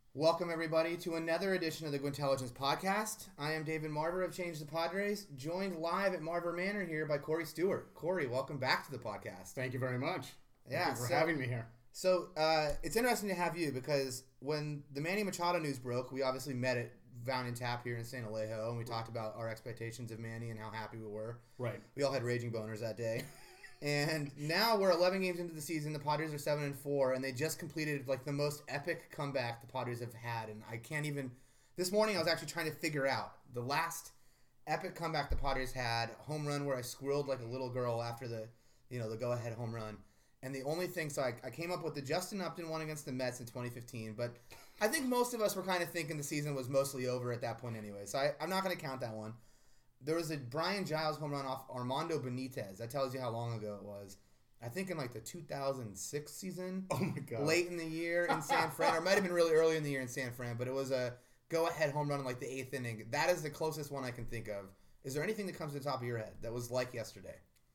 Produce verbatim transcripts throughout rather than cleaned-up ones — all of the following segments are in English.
Welcome, everybody, to another edition of the Gwintelligence Podcast. I am David Marver of Change the Padres, joined live at Marver Manor here by Corey Stewart. Corey, welcome back to the podcast. Thank you very much. Yeah, Thank you for so, having me here. So, uh, it's interesting to have you because when the Manny Machado news broke, we obviously met at Valiant Tap here in San Alejo, and we talked about our expectations of Manny and how happy we were. Right. We all had raging boners that day. And now we're eleven games into the season. The Padres are seven and four, and they just completed like the most epic comeback the Padres have had. And I can't even. This morning, I was actually trying to figure out the last epic comeback the Padres had. Home run where I squirreled like a little girl after the, you know, the go-ahead home run. And the only thing, so I, I came up with the Justin Upton one against the Mets in twenty fifteen. But I think most of us were kind of thinking the season was mostly over at that point anyway. So I, I'm not going to count that one. There was a Brian Giles home run off Armando Benitez. That tells you how long ago it was. I think in like the two thousand six season. Oh my God. Late in the year in San Fran. Or it might have been really early in the year in San Fran. But it was a go-ahead home run in like the eighth inning. That is the closest one I can think of. Is there anything that comes to the top of your head that was like yesterday?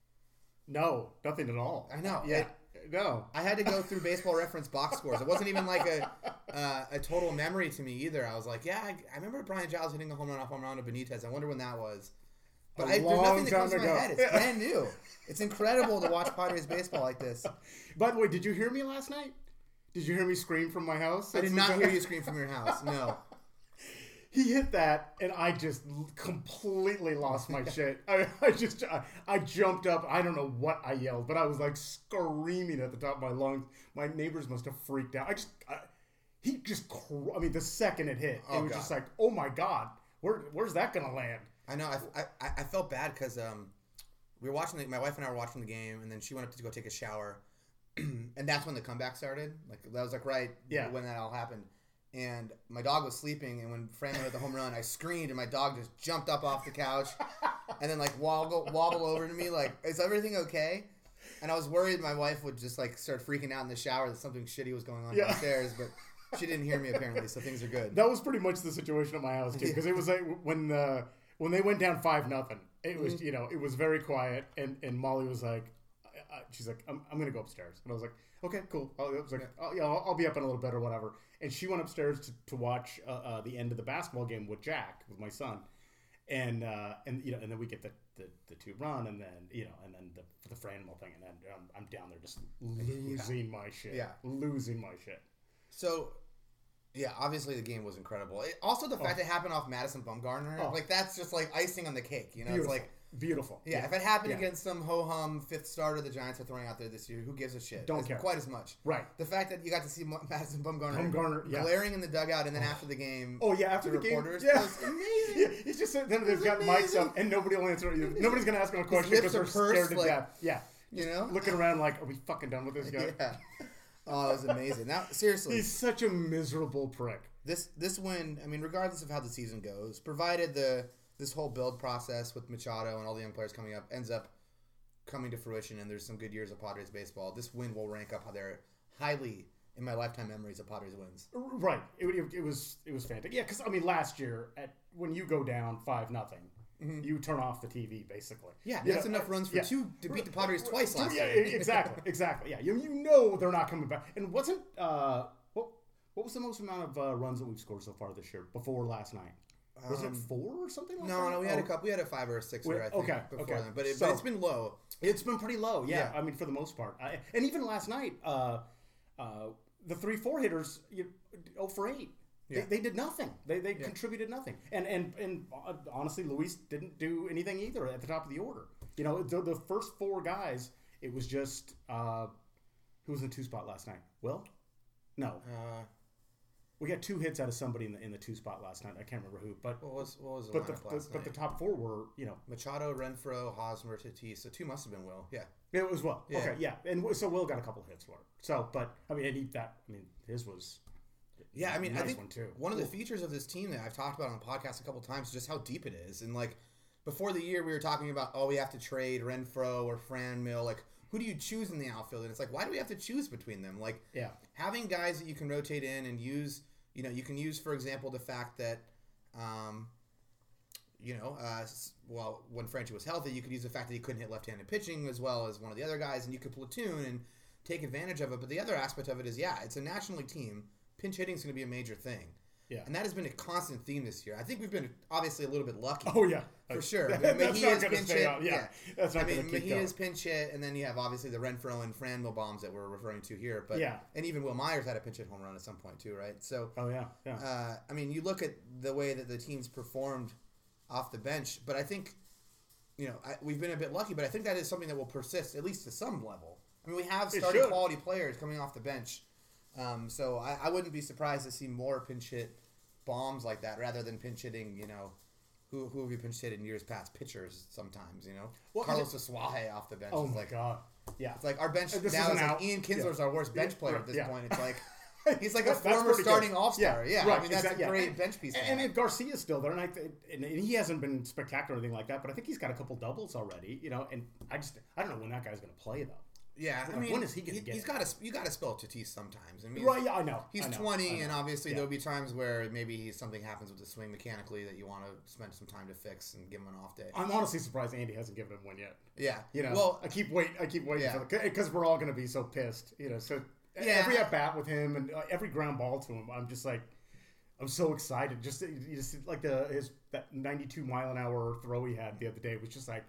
No, nothing at all. I know. Yeah. It, no. I had to go through Baseball Reference box scores. It wasn't even like a uh, a total memory to me either. I was like, yeah, I, I remember Brian Giles hitting a home run off Armando Benitez. I wonder when that was. But I, there's nothing that comes to my head. It's brand new. It's incredible to watch Padres baseball like this. By the way, did you hear me last night? Did you hear me scream from my house? I did not hear you scream from your house. No. He hit that, and I just completely lost my shit. I, I just, I, I jumped up. I don't know what I yelled, but I was like screaming at the top of my lungs. My neighbors must have freaked out. I just, I, he just, I mean, the second it hit, Oh, it was God. just like, oh my God, where, where's that gonna land? I know. I, I, I felt bad because um, we were watching. The, my wife and I were watching the game, and then she went up to go take a shower, and that's when the comeback started. Like that was like right Yeah. when that all happened. And my dog was sleeping, and when Fran hit the home run, I screamed, and my dog just jumped up off the couch, and then like wobble wobble over to me like, "Is everything okay?" And I was worried my wife would just like start freaking out in the shower that something shitty was going on Yeah. downstairs, but she didn't hear me apparently, so things are good. That was pretty much the situation at my house too, because it was like when the when they went down five nothing. It was Mm-hmm. you know it was very quiet, and, and Molly was like, I, I, she's like, I'm, I'm gonna go upstairs, and I was like, okay, cool. I was like, Yeah. oh, yeah, I'll, I'll be up in a little bit or whatever. And she went upstairs to, to watch uh, uh, the end of the basketball game with Jack, with my son, and uh, and you know, and then we get the, the, the two run, and then you know, and then the the Franmil thing, and then I'm, I'm down there just losing my shit, Yeah. losing my shit. So, yeah, obviously the game was incredible. It, also, the fact Oh. it happened off Madison Bumgarner, Oh. like that's just like icing on the cake. You know, Beautiful, it's like beautiful. yeah, if it happened Yeah. against some ho hum fifth starter the Giants are throwing out there this year, who gives a shit? Don't It's care. quite as much. Right. The fact that you got to see Mo- Madison Bumgarner, Bumgarner, yeah. glaring in the dugout, and then after the game, Oh yeah, after to the game, reporters, yeah, was amazing. yeah, he's just sitting there. They've got mics up, and nobody will answer. Nobody's gonna ask him a question lips because are they're scared pursed, to like, death. Yeah, you know, looking around like, are we fucking done with this guy? yeah. Oh, it was amazing. Now, seriously, He's such a miserable prick. This this win, I mean, regardless of how the season goes, provided the this whole build process with Machado and all the young players coming up ends up coming to fruition, and there's some good years of Padres baseball, this win will rank up there highly in my lifetime memories of Padres wins. Right. It, it, it was it was fantastic. Yeah, because I mean, last year at when you go down five nothing, you turn off the T V basically. Yeah, You that's know, enough runs for yeah. two to beat the Padres twice last Yeah, year. exactly, exactly. Yeah, you, you know they're not coming back. And wasn't uh what what was the most amount of uh, runs that we've scored so far this year before last night? Was Um, it four or something like that? No, no, we had a Oh, couple. We had a five or a six, Wait, I think, okay, before okay. then. But, it, So- but it's been low. It's been pretty low, yeah. Yeah. I mean, for the most part, I, and even last night, uh, uh, the three four hitters, you, oh for eight. Yeah. They, they did nothing. They they Yeah. contributed nothing. And and and uh, honestly, Luis didn't do anything either at the top of the order. You know, the, the first four guys, it was just uh, who was in the two spot last night? Will? No, Uh, we got two hits out of somebody in the in the two spot last night. I can't remember who, but what was what was the but the, lineup the last but the night? top four were you know Machado, Renfroe, Hosmer, Tatis. So two must have been Will. Yeah. it was Will. Yeah. Okay, yeah, and so Will got a couple hits for it. So, but I mean, and he, that I mean, his was Yeah, I mean, nice I think one too. one of the Cool. features of this team that I've talked about on the podcast a couple times is just how deep it is. And like before the year, we were talking about, oh, we have to trade Renfroe or Franmil. Like, who do you choose in the outfield? And it's like, why do we have to choose between them? Like, Yeah. having guys that you can rotate in and use. You know, you can use, for example, the fact that, um, you know, uh, s- well, when Frenchie was healthy, you could use the fact that he couldn't hit left-handed pitching as well as one of the other guys, and you could platoon and take advantage of it. But the other aspect of it is, yeah, it's a National League team. pinch hitting is going to be a major thing. Yeah. And that has been a constant theme this year. I think we've been obviously a little bit lucky. Oh, yeah. For sure. That, But that's Mejia's not going to pinch stay hit. out. Yeah. Yeah. That's not I mean, going to keep Mejia's going. pinch hit, and then you have obviously the Renfroe and Franmil bombs that we're referring to here. But Yeah. And even Will Myers had a pinch hit home run at some point too, right? So, Oh, yeah. Yeah. uh, I mean, you look at the way that the team's performed off the bench, but I think, you know, I, we've been a bit lucky, but I think that is something that will persist at least to some level. I mean, we have It starting should. quality players coming off the bench, um, so I, I wouldn't be surprised to see more pinch hit bombs like that rather than pinch hitting, you know, who who have you pinch hit in years past? Pitchers sometimes, you know. Well, Carlos Asuaje off the bench. Oh, is my like, God. Yeah. It's like our bench Uh, this now is is an like out. Ian Kinsler's Yeah. our worst bench Yeah, player right, at this yeah. point. It's like he's like a That's- that's former pretty good. starting all-star. Yeah, right, I mean that's exactly, a yeah. great And- bench piece. to And, have. and Garcia's still there, and, I, and, and he hasn't been spectacular or anything like that, but I think he's got a couple doubles already, you know, and I just, I don't know when that guy's going to play, though. Yeah, Like, I mean, when is he gonna he, get He's it? got to you got to spell Tatis sometimes. I mean, Right, yeah, I know. He's I know, twenty, I know. and obviously Yeah. there'll be times where maybe he, something happens with the swing mechanically that you want to spend some time to fix and give him an off day. I'm honestly surprised Andy hasn't given him one yet. Yeah, You know, well, I keep wait, I keep waiting Yeah. for because we're all going to be so pissed, you know. So Yeah. every at bat with him and uh, every ground ball to him, I'm just like, I'm so excited. Just you just like the his that ninety-two mile an hour throw he had the other day was just like,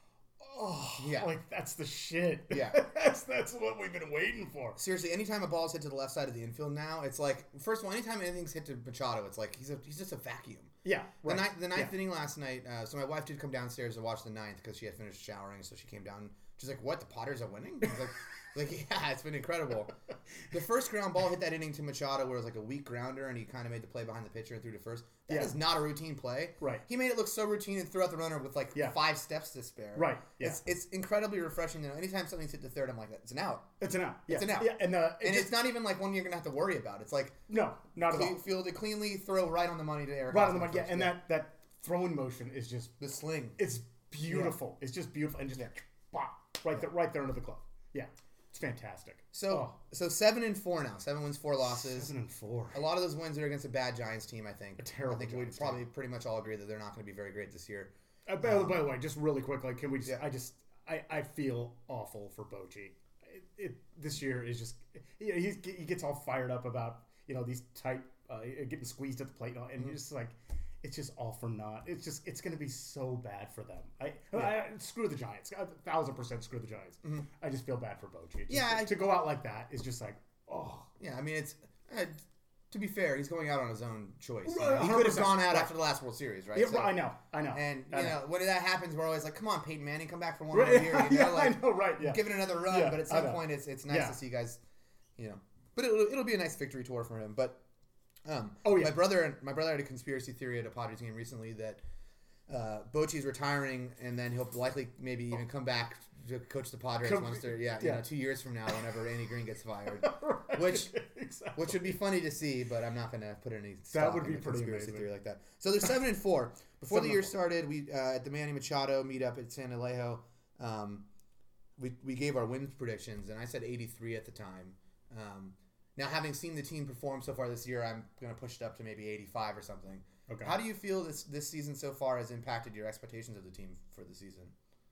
oh, Yeah. like that's the shit. Yeah. that's that's what we've been waiting for. seriously, anytime a ball's hit to the left side of the infield now, it's like first of all, anytime anything's hit to Machado, it's like he's a he's just a vacuum. Yeah, The right. ninth, the ninth Yeah. inning last night. Uh, so my wife did come downstairs to watch the ninth because she had finished showering. So she came down. She's like, "What? The Potters are winning?" I was like, "Like yeah, it's been incredible." The first ground ball hit that inning to Machado, where it was like a weak grounder, and he kind of made the play behind the pitcher and threw to first. That Yeah. is not a routine play. Right. He made it look so routine and threw out the runner with like Yeah. five steps to spare. Right, yeah. It's it's incredibly refreshing. You know, anytime something's hit to third, I'm like, "It's an out." It's an out. Yeah. It's an out. Yeah, and uh, it And just, it's not even like one you're gonna have to worry about. It's like no, not at all. cle- fielded cleanly, throw right on the money to Eric. Right on the Hosmer money. Yeah, first. and that that throwing motion is just the sling. it's beautiful. It's just beautiful and just Yeah. bop, right there, right there into the glove. Yeah, it's fantastic. So Oh. so seven and four now. Seven wins, four losses. Seven and four. A lot of those wins are against a bad Giants team. I think. A terrible I think Giants we'd probably pretty much all agree that they're not going to be very great this year. Uh, by, by the way, just really quickly, can we just? Yeah. I just I, I feel awful for Bochy. It, it this year is just you know, he's, he gets all fired up about you know these tight uh, getting squeezed at the plate and, and Mm-hmm. you're just like. It's just all for naught. It's just it's going to be so bad for them. I, Yeah. I screw the Giants. A thousand percent screw the Giants. I just feel bad for Bochy. Just Yeah, to, I- to go out like that is just like oh. Yeah, I mean it's. Uh, to be fair, he's going out on his own choice. You Right, know, he could have one hundred percent. gone out Right. after the last World Series, right? Yeah, So- I know, I know. And I you know when that happens, we're always like, "Come on, Peyton Manning, come back for one Right, more year." You know, yeah, like, I know, right? Yeah, give it another run. Yeah, but at I some know. point, it's it's nice Yeah. to see guys, you know. But it'll, it'll be a nice victory tour for him. But um, Oh, yeah. my brother my brother had a conspiracy theory at a Padres game recently that uh, Bochy's retiring, and then he'll likely maybe even come back to coach the Padres Come- once they're yeah, you yeah. know, two years from now, whenever Andy Green gets fired. Right, Which exactly. which would be funny to see, but I'm not going to put any stock would in be the pretty conspiracy amazing. theory like that. So they're seven and four. Before Seven the and year four. started, we uh, at the Manny Machado meetup at San Alejo, um, we we gave our win predictions, and I said eighty-three at the time. Um, now, having seen the team perform so far this year, I'm going to push it up to maybe eighty-five or something. Okay. How do you feel this this season so far has impacted your expectations of the team for the season?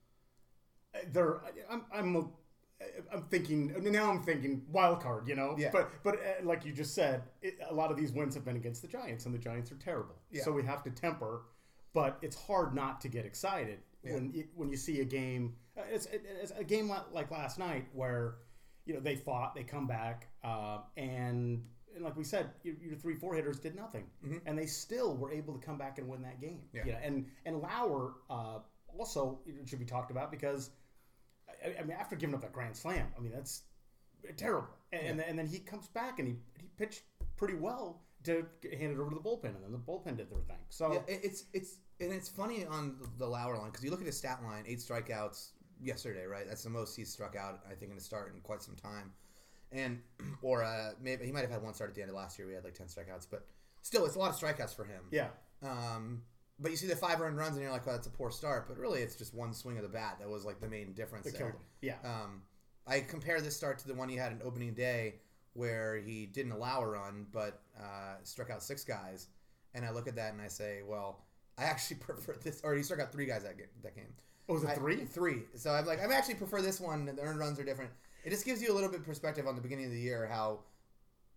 They're, I'm, I'm, I'm thinking now. I'm thinking wild card, you know. Yeah. But but uh, like you just said, it, a lot of these wins have been against the Giants, and the Giants are terrible. Yeah. So we have to temper. But it's hard not to get excited Yeah. when it, when you see a game. uh, It's, it's a game like, like last night where you know they fought, they come back, uh, and. And like we said, your, your three, four hitters did nothing, and they still were able to come back and win that game. Yeah. You know, and and Lauer uh, also it should be talked about because, I, I mean, after giving up that grand slam, I mean that's terrible. And and, then, and then he comes back and he he pitched pretty well to hand it over to the bullpen, and then the bullpen did their thing. So Yeah, it- it's it's and it's funny on the Lauer line because you look at his stat line, eight strikeouts yesterday, right? That's the most he's struck out, I think, in a start in quite some time. And or uh, maybe he might have had one start at the end of last year. We had like ten strikeouts, but still, it's a lot of strikeouts for him. yeah, Um, but you see the five earned runs, and you're like, "Oh, that's a poor start." But really, it's just one swing of the bat that was like the main difference it there. killed him. Yeah, Um, I compare this start to the one he had in opening day, where he didn't allow a run, but uh, struck out six guys. And I look at that and I say, "Well, I actually prefer this." Or he struck out three guys that game. That game. oh, was it I- three? Three. So I'm like, I actually prefer this one. The earned runs are different. It just gives you a little bit of perspective on the beginning of the year how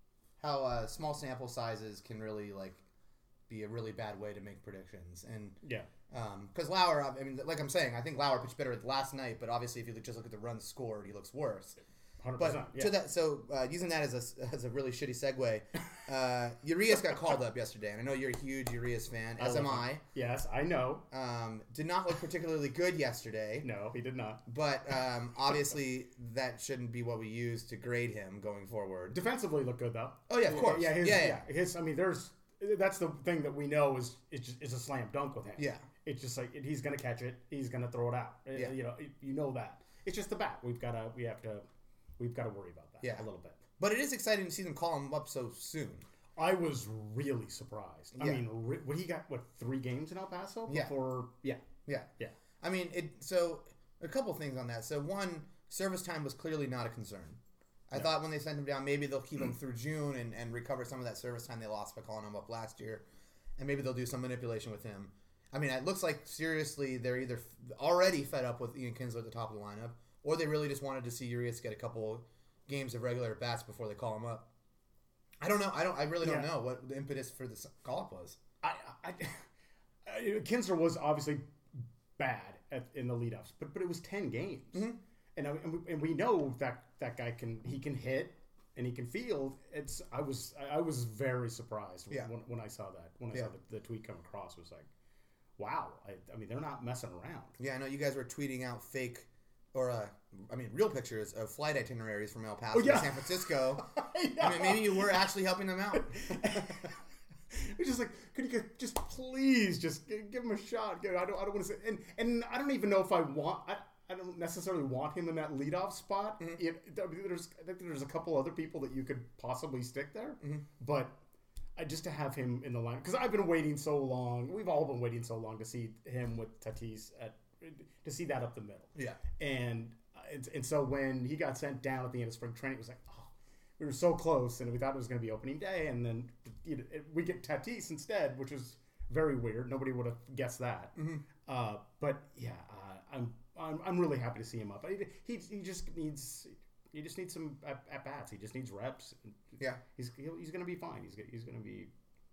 how uh, small sample sizes can really like be a really bad way to make predictions. And yeah, because um, Lauer, I mean, like I'm saying, I think Lauer pitched better last night, but obviously if you just look at the runs scored, he looks worse. one hundred But percent. Yeah. to that, so uh, using that as a as a really shitty segue, uh, Urias got called up yesterday, and I know you're a huge Urias fan, as am I. Yes, I know. Um, did not look particularly good yesterday. No, he did not. But um, obviously that shouldn't be what we use to grade him going forward. Defensively, looked good though. Oh yeah, of course. Yeah, his, yeah, yeah. yeah. His, I mean, there's that's the thing that we know is it's just it's a slam dunk with him. Yeah. It's just like he's gonna catch it, he's gonna throw it out. Yeah. You know, you know that. It's just the bat. We've got to we have to we've got to worry about that Yeah. a little bit. But it is exciting to see them call him up so soon. I was really surprised. I Yeah. mean, re- what he got? What three games in El Paso Yeah. before? Yeah, Yeah. yeah. I mean, it. So a couple things on that. So one, service time was clearly not a concern. I No. thought when they sent him down, maybe they'll keep him through June and, and recover some of that service time they lost by calling him up last year, and maybe they'll do some manipulation with him. I mean, it looks like seriously they're either f- already fed up with Ian Kinsler at the top of the lineup, or they really just wanted to see Urias get a couple games of regular bats before they call him up. I don't know. I don't. I really don't Yeah. know what the impetus for this call up was. I, I, I Kinsler was obviously bad at, in the leadoffs, but but it was ten games, Mhm. and I, and, we, and we know that that guy can he can hit and he can field. It's I was I was very surprised Yeah. when, when I saw that when I Yeah. saw the, the tweet come across. It was like, wow. I, I mean, they're not messing around. Yeah, I know you guys were tweeting out fake, or uh, I mean, real pictures of flight itineraries from El Paso Oh, yeah. to San Francisco. Yeah. I mean, maybe you were actually helping them out. It's just like, could you get- just please just g- give him a shot? Give- I don't, I don't want to say, and and I don't even know if I want. I, I don't necessarily want him in that leadoff spot. Mhm. It, there's, I think there's a couple other people that you could possibly stick there, Mhm. but I, just to have him in the line because I've been waiting so long. We've all been waiting so long to see him with Tatis at to see that up the middle. Yeah. And and, and so when he got sent down at the end of spring training, it was like, oh, we were so close, and we thought it was going to be opening day, and then you know, we get Tatis instead, which is very weird. Nobody would have guessed that. Mm-hmm. Uh, but yeah, uh, I'm, I'm I'm really happy to see him up. He, he, he just needs he just needs some at, at bats. He just needs reps. Yeah. He's he'll, he's going to be fine. He's he's going to be.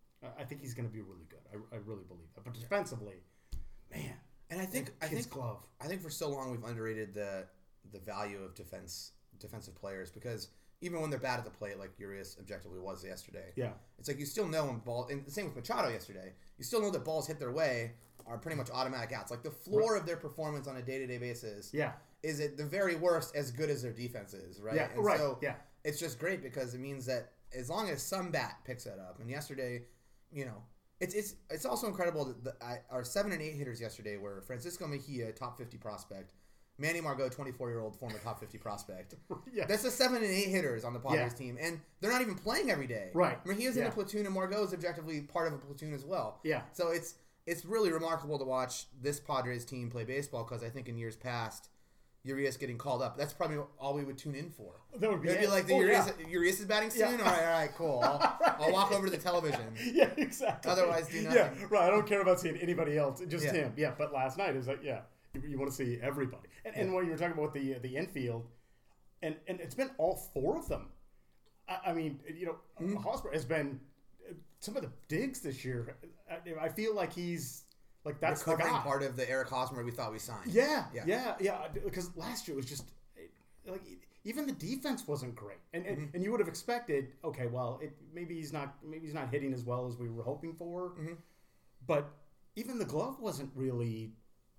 I think he's going to be really good. I, I really believe that. But defensively, man. And I think I Kid's think glove. I think for so long we've underrated the the value of defense defensive players because even when they're bad at the plate, like Urias objectively was yesterday, Yeah. it's like you still know when ball. And the same with Machado yesterday. You still know that balls hit their way are pretty much automatic outs. Like the floor of their performance on a day to day basis Yeah. is at the very worst as good as their defense is, right? Yeah. And right. so yeah. it's just great because it means that as long as some bat picks that up, and yesterday, you know, it's it's it's also incredible that the, I, our seven and eight hitters yesterday were Francisco Mejia, top fifty prospect, Manny Margot, twenty-four year old former top fifty prospect. Yeah. That's the seven and eight hitters on the Padres Yeah. team, and they're not even playing every day. Right. Mejia's in Yeah. a platoon, and Margot is objectively part of a platoon as well. Yeah. So it's it's really remarkable to watch this Padres team play baseball because I think in years past, Urias getting called up, that's probably all we would tune in for. That would be, It'd be it. like the Oh, Urias, yeah. Urias is batting Yeah. soon? All right, all right, cool. I'll, Right. I'll walk over to the television. Yeah, exactly. Otherwise, do Yeah, nothing. right. I don't care about seeing anybody else, just Yeah. him. Yeah, but last night it was like, yeah, you, you want to see everybody. And, and Yeah. when you were talking about the the infield, and and it's been all four of them. I, I mean, you know, Mm-hmm. Hosmer has been some of the digs this year. I, I feel like he's like that's the Recovering guy. part of the Eric Hosmer we thought we signed. Yeah, Yeah. yeah, yeah, Because last year it was just like even the defense wasn't great, and and, Mm-hmm. and you would have expected, okay, well, it maybe he's not maybe he's not hitting as well as we were hoping for, Mm-hmm. but even the glove wasn't really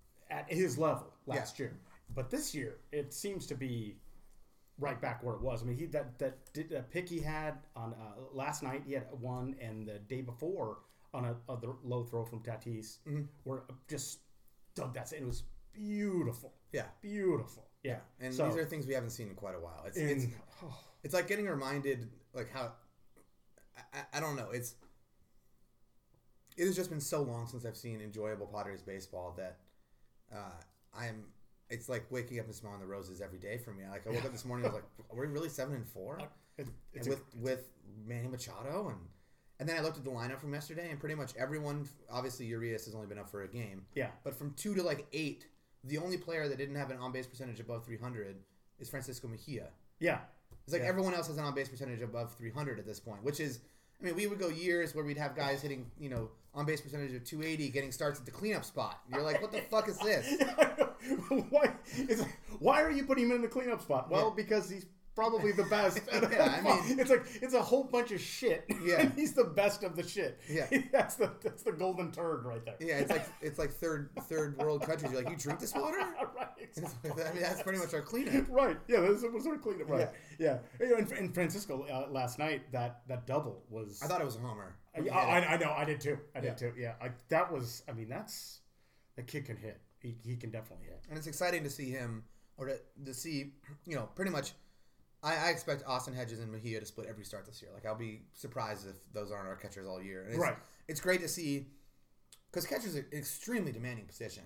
at his level last year. But this year it seems to be right back where it was. I mean, he that that, that pick he had on uh, last night, he had one, and the day before on a, a the low throw from Tatis, Mm-hmm. where just dug that. It was beautiful. Yeah. Beautiful. Yeah. And So- these are things we haven't seen in quite a while. It's And- it's oh, it's like getting reminded like how I, I, I don't know. It's it has just been so long since I've seen enjoyable Padres baseball that uh, I'm. It's like waking up and smelling the roses every day for me. Like I woke up this morning, I was like, "Are we really seven and four?" it, it's And a- with with Manny Machado and and then I looked at the lineup from yesterday, and pretty much everyone. Obviously, Urias has only been up for a game. yeah. But from two to like eight, the only player that didn't have an on base percentage above three hundred is Francisco Mejia. Yeah. It's like Yeah. everyone else has an on-base percentage above three hundred at this point, which is, I mean, we would go years where we'd have guys hitting, you know, on-base percentage of two eighty, getting starts at the cleanup spot. You're like, what the fuck is this? why? It's like, why are you putting him in the cleanup spot? Well, Yeah. because he's probably the best. Yeah, I mean- it's like it's a whole bunch of shit. Yeah. And he's the best of the shit. Yeah. that's the that's the golden turd right there. Yeah, it's like it's like third third world countries. You're like, you drink this water? right. It's Exactly. like- I mean, that's pretty much our cleanup. Right. Yeah. This was our cleanup. Right. Yeah. yeah. And, and Francisco uh, last night, that that double was. I thought it was a homer. I, I, I know. I did too. I did Yeah. too. Yeah. I, that was. I mean, that's the kid can hit. He, he can definitely hit. And it's exciting to see him, or to, to see, you know, pretty much. I, I expect Austin Hedges and Mejia to split every start this year. Like, I'll be surprised if those aren't our catchers all year. And it's, Right. It's great to see, because catchers are an extremely demanding position.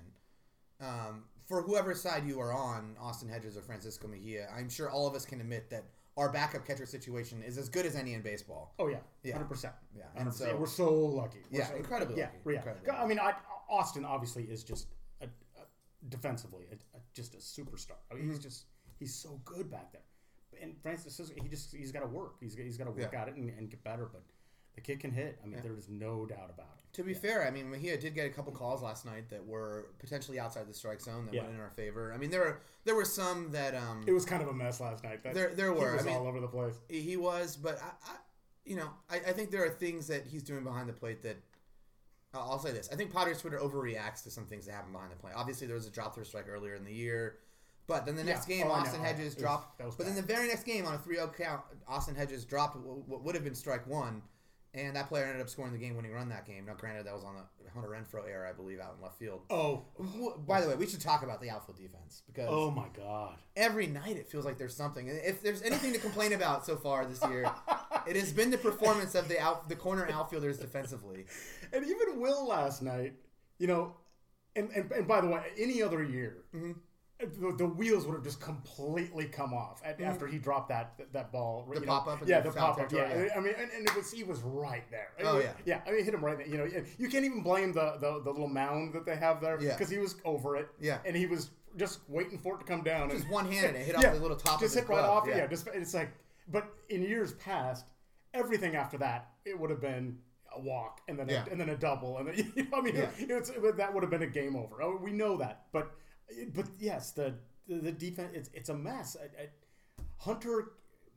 Um, for whoever side you are on, Austin Hedges or Francisco Mejia, I'm sure all of us can admit that our backup catcher situation is as good as any in baseball. Oh yeah. Yeah. Hundred percent. Yeah, And and so we're so lucky. We're Yeah, so, incredibly yeah, lucky. Yeah. Incredibly I mean, I, Austin obviously is just a, a defensively a, a, just a superstar. I mean, Mm-hmm. he's just he's so good back there. And Francis, he just he's got to work. He's he's got to work Yeah. at it and, and get better. But the kid can hit. I mean, Yeah. there is no doubt about it. To be fair, I mean, Mejia did get a couple calls last night that were potentially outside the strike zone that Yeah. went in our favor. I mean, there were there were some that um It was kind of a mess last night. That, there there were. He was I mean, all over the place. he was, but I, I you know, I, I think there are things that he's doing behind the plate that I'll I'll say this. I think Padres Twitter overreacts to some things that happen behind the plate. Obviously, there was a drop through strike earlier in the year. But then the next Yeah. game, Oh, I know. Austin Oh, Hedges it was- dropped. that was But then bad. the very next game on a three oh count, Austin Hedges dropped what what would have been strike one. And that player ended up scoring the game-winning run that game. Now, granted, that was on the Hunter Renfroe era, I believe, out in left field. Oh. W- By the way, we should talk about the outfield defense because Oh my God. every night it feels like there's something. And if there's anything to complain about so far this year, it has been the performance of the out, the corner outfielders defensively. And even Will last night, you know, and and, and by the way, any other year, Mm-hmm. the, the wheels would have just completely come off at, after he dropped that that ball. The you pop-up know, in yeah, the the foul pop up. territory, Yeah, I mean, and, and it was he was right there. Oh, It- yeah. yeah. I mean, hit him right there. You know, you can't even blame the the, the little mound that they have there Yeah. because he was over it. Yeah. and he was just waiting for it to come down. Just and, one-handed and hit off yeah, the little top just of his hit right glove. off. Yeah. just it's like, but in years past, everything after that, it would have been a walk and then Yeah. a, and then a double and then you know, I mean, Yeah. it's, that would have been a game over. Oh, we know that, but but yes, the the, the defense it's it's a mess. I, I, Hunter,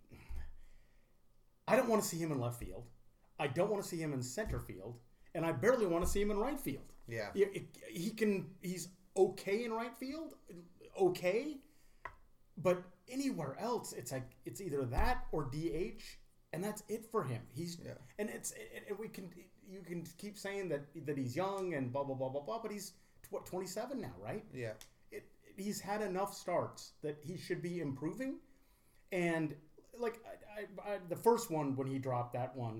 I don't want to see him in left field. I don't want to see him in center field, and I barely want to see him in right field. Yeah. He, he can. He's okay in right field, okay, but anywhere else, it's like it's either that or D H, and that's it for him. He's Yeah. and it's and we can you can keep saying that that he's young and blah blah blah blah blah, but he's what twenty-seven now, right? Yeah. It, he's had enough starts that he should be improving, and like I, I, I, the first one when he dropped that one,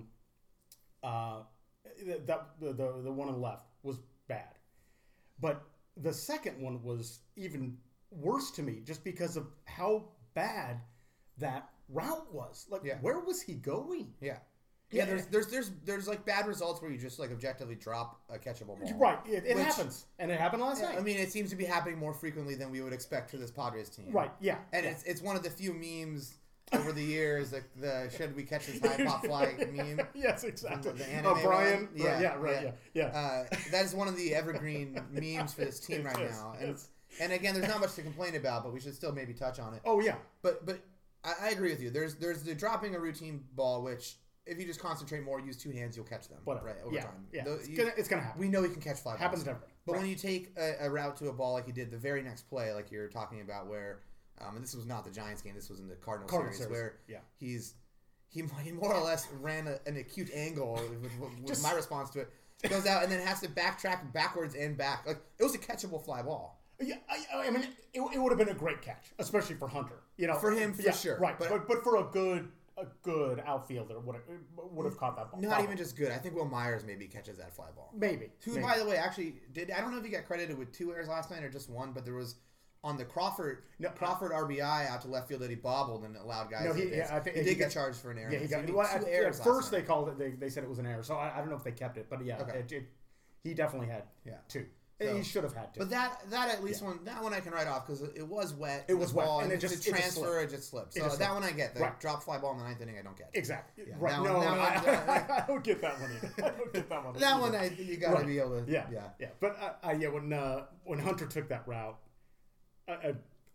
uh, that the, the the one on the left was bad, but the second one was even worse to me just because of how bad that route was. Like, Yeah. where was he going? Yeah. Yeah. Yeah, there's there's there's there's like bad results where you just like objectively drop a catchable ball. Right, it, it Which- happens, and it happened last Yeah, night. I mean, it seems to be happening more frequently than we would expect for this Padres team. right, yeah, And yeah. it's it's one of the few memes over the years, like the "should we catch this high pop fly" meme. Yes, exactly. The Uh, anime Brian, one? yeah, Yeah, yeah, right, yeah, yeah. yeah. Uh, that is one of the evergreen memes for this team right Yes, now. And yes. and again, there's not much to complain about, but we should still maybe touch on it. Oh yeah, But but I, I agree with you. There's there's the dropping a routine ball, which if you just concentrate more, use two hands, you'll catch them. whatever. Right over yeah, time. yeah. Tho- it's, you- gonna, it's gonna happen. we know he can catch fly balls. Happens to everybody. But Right. when you take a, a route to a ball like he did the very next play, like you're talking about, where um, and this was not the Giants game, this was in the Cardinal, Cardinal series, series, where yeah. he's he, he more or less ran a, an acute angle. With, with Just- my response to it goes out and then has to backtrack backwards and back. Like it was a catchable fly ball. Yeah, I, I mean, it, it would have been a great catch, especially for Hunter. You know, For him, for yeah, sure. Right, But- but, but for a good a good outfielder would have would have caught that ball. Not Probably. even just good. I think Will Myers maybe catches that fly ball. maybe. Who, maybe. by the way, actually did. I don't know if he got credited with two errors last night or just one, but there was on the Crawford No, Crawford R B I out to left field that he bobbled and allowed guys. No, to he- advance. yeah, I think he he did get got- charged for an error. Yeah, he So got did well, two at, errors at last first night. they called it. They, they said it was an error, so I, I don't know if they kept it, but yeah, Okay. it, it, he definitely had Yeah. two. So, he should have had to. But that that at least Yeah. one that one I can write off because it was wet. It was the ball, wet, and and it it just- just it just transfer. slipped. It just slipped. It So just that slipped. one I get. The Right. drop fly ball in the ninth inning, I don't get. Exactly. Yeah, Right. that No, one- no, that I, one, uh, I don't get that one either. I don't get that one. That either. one, I you gotta Right. be able to. Yeah, yeah. yeah. But I, I, yeah, when uh, when Hunter took that route, I, I,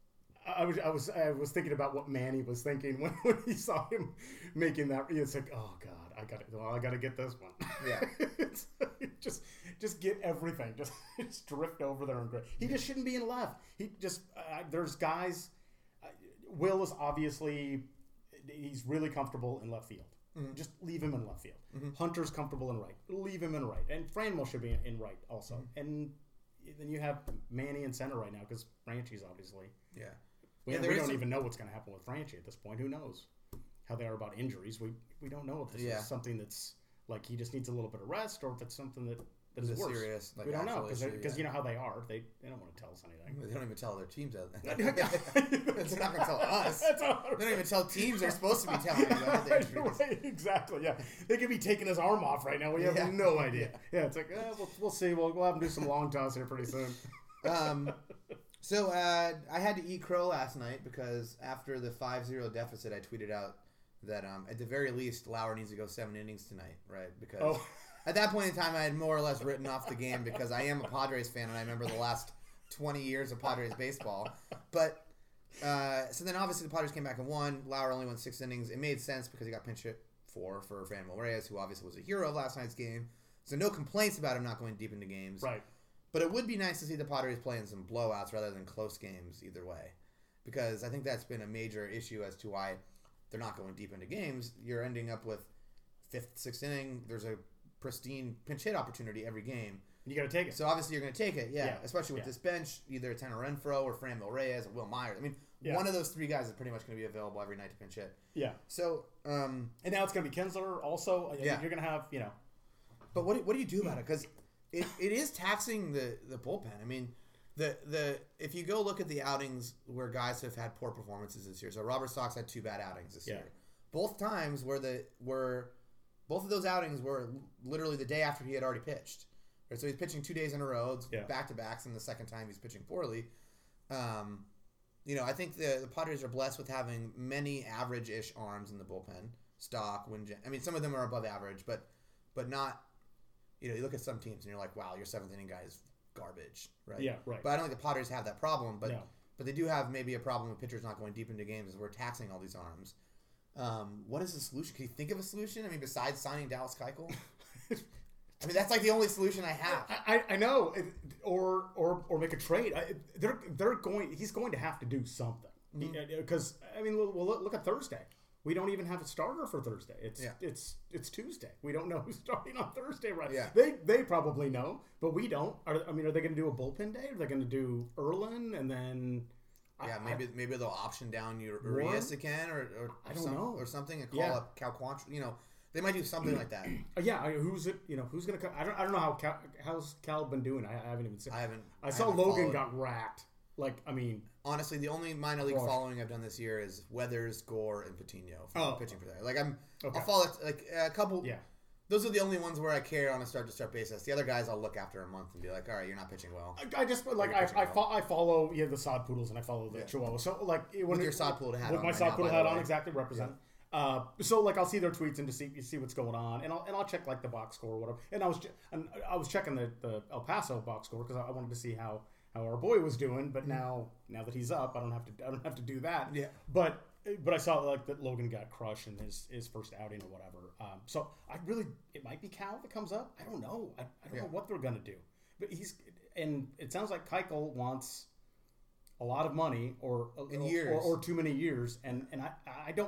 I was I was I was thinking about what Manny was thinking when, when he saw him making that. It's like, oh god, I got to well, I got to get this one. Yeah. It's, just just get everything. Just just drift over there and great. He just shouldn't be in left. He just uh, there's guys. Uh, Will is obviously he's really comfortable in left field. Mhm. Just leave him in left field. Mm-hmm. Hunter's comfortable in right. Leave him in right. And Franmil should be in, in right also. Mm-hmm. And then you have Manny in center right now because Franchi's obviously. Yeah. We, Yeah, there we is don't some- even know what's going to happen with Franchi at this point. Who knows how they are about injuries? We we don't know if this Yeah. is something that's like he just needs a little bit of rest or if it's something that, that Is is it worse. serious? Like we don't know actual because issue, because yeah. you know how they are. They they don't want to tell us anything. They don't even tell their teams that. It's not gonna tell us. That's all They don't even tell teams they're supposed to be telling you that they're injuries. Right, exactly. Yeah, they could be taking his arm off right now. We have Yeah. no idea. Yeah, it's like eh, we'll, we'll see. We'll we'll have him do some long toss here pretty soon. Um, so uh, I had to eat crow last night because after the five zero deficit, I tweeted out that um, at the very least, Lauer needs to go seven innings tonight, right? Because Oh. at that point in time, I had more or less written off the game because I am a Padres fan and I remember the last twenty years of Padres baseball. But uh, so then obviously the Padres came back and won. Lauer only went six innings. It made sense because he got pinch hit four for Franmil Reyes, who obviously was a hero of last night's game. So no complaints about him not going deep into games. Right. But it would be nice to see the Padres playing some blowouts rather than close games either way. Because I think that's been a major issue as to why they're not going deep into games. You're ending up with fifth, sixth inning. There's a pristine pinch hit opportunity every game. You got to take it. So obviously you're going to take it, yeah. Yeah, Especially with yeah. this bench, either Tanner Renfro or Franmil Reyes or Will Myers. I mean, Yeah. one of those three guys is pretty much going to be available every night to pinch hit. Yeah. So, um, And now it's going to be Kinsler also. Yeah. You're going to have, you know. but what do, what do you do about it? Because it, it is taxing the, the bullpen. I mean, the the if you go look at the outings where guys have had poor performances this year. So Robert Stocks had two bad outings this Yeah. year. Both times where the were both of those outings were literally the day after he had already pitched. Right? So he's pitching two days in a row, Yeah. back to backs, and the second time he's pitching poorly. Um, you know, I think the the Padres are blessed with having many average-ish arms in the bullpen. Stock, Wingen. I mean, some of them are above average, but but not. You know, you look at some teams and you're like, wow, your seventh inning guy is garbage, right? Yeah, right. But I don't think the Padres have that problem. But No. but they do have maybe a problem with pitchers not going deep into games as we're taxing all these arms. Um, what is the solution? Can you think of a solution? I mean, besides signing Dallas Keuchel? I mean, that's like the only solution I have. I, I, I know, It- or or or make a trade. I, they're they're going. He's going to have to do something because I mean, well, look, look at Thursday. We don't even have a starter for Thursday. It's Yeah. it's it's Tuesday. We don't know who's starting on Thursday, right? Yeah. They they probably know, but we don't. Are, I mean, are they going to do a bullpen day? Are they going to do Erlin and then? Yeah, I- maybe maybe they'll option down your Warren? Urias again, or, or I don't some- know. or something, and call Yeah. up Cal Quantrill. You know, they might do something like that. Uh, yeah, I- who's it? You know, who's going to come? I don't I don't know how Cal, how's Cal been doing. I, I haven't even seen. I haven't. I saw haven't Logan followed. got racked. Like I mean, Honestly, the only minor league Gosh. following I've done this year is Weathers, Gore, and Patino for Oh. pitching for that. Like I'm, Okay. I'll follow like a couple. yeah. Those are the only ones where I care on a start to start basis. The other guys I'll look after a month and be like, all right, you're not pitching well. I, I just like You're I pitching I, well. fo- I follow yeah the sod poodles and I follow the Yeah. chihuahua. So like when With it- your sod poodle hat with on my right sod now, poodle by hat the on way. exactly represent. Uh, so like I'll see their tweets and to see see what's going on and I'll and I'll check like the box score or whatever. And I was che- and I was checking the, the El Paso box score because I, I wanted to see how, how our boy was doing. But now now that he's up, I don't have to I don't have to do that. Yeah. But but I saw like that Logan got crushed in his, his first outing or whatever. Um, so I really it might be Cal that comes up. I don't know. I, I don't Yeah. know what they're gonna do. But he's and it sounds like Keuchel wants a lot of money or In or, years. or, or too many years, and and I I don't.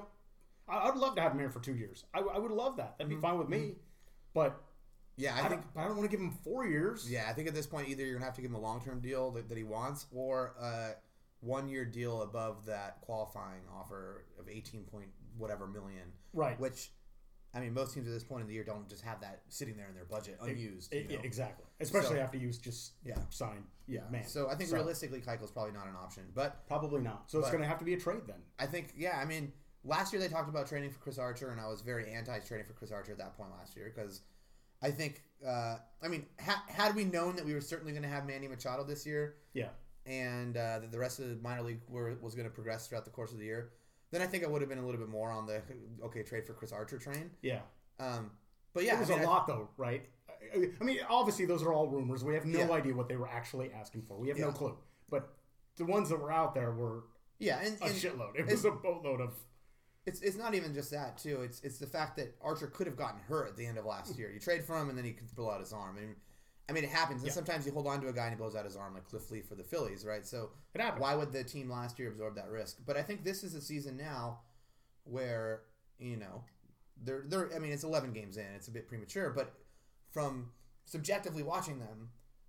I would love to have him here for two years. I, I would love that. That'd be fine with me. But Yeah, I, I think. don't, I don't want to give him four years. Yeah, I think at this point either you're gonna have to give him a long term deal that, that he wants, or a one year deal above that qualifying offer of eighteen point whatever million. Right. Which, I mean, most teams at this point in the year don't just have that sitting there in their budget unused. It- you yeah, know? exactly. Especially So- after you just Yeah. sign. Yeah, Yeah. man. So I think So, realistically, Keuchel's probably not an option, but probably not. So it's but- going to have to be a trade then. I think, yeah, I mean, last year they talked about trading for Chris Archer, and I was very anti trading for Chris Archer at that point last year because I think, uh, I mean, ha- had we known that we were certainly going to have Manny Machado this year, Yeah. and uh, that the rest of the minor league were, was going to progress throughout the course of the year, then I think I would have been a little bit more on the okay trade for Chris Archer train. Yeah. Um, but yeah, it was I mean, a I- lot though, right? I, I mean, obviously those are all rumors. We have no Yeah. idea what they were actually asking for. We have Yeah. no clue. But the ones that were out there were yeah, and, a and shitload. It was a boatload of. It's it's not even just that too. It's it's the fact that Archer could have gotten hurt at the end of last year. You trade for him and then he could blow out his arm. And I mean, it happens. And Yeah. sometimes you hold on to a guy and he blows out his arm, like Cliff Lee for the Phillies, right? So It happens. why would the team last year absorb that risk? But I think this is a season now where you know they're they're. I mean, it's eleven games in. It's a bit premature, but from subjectively watching them,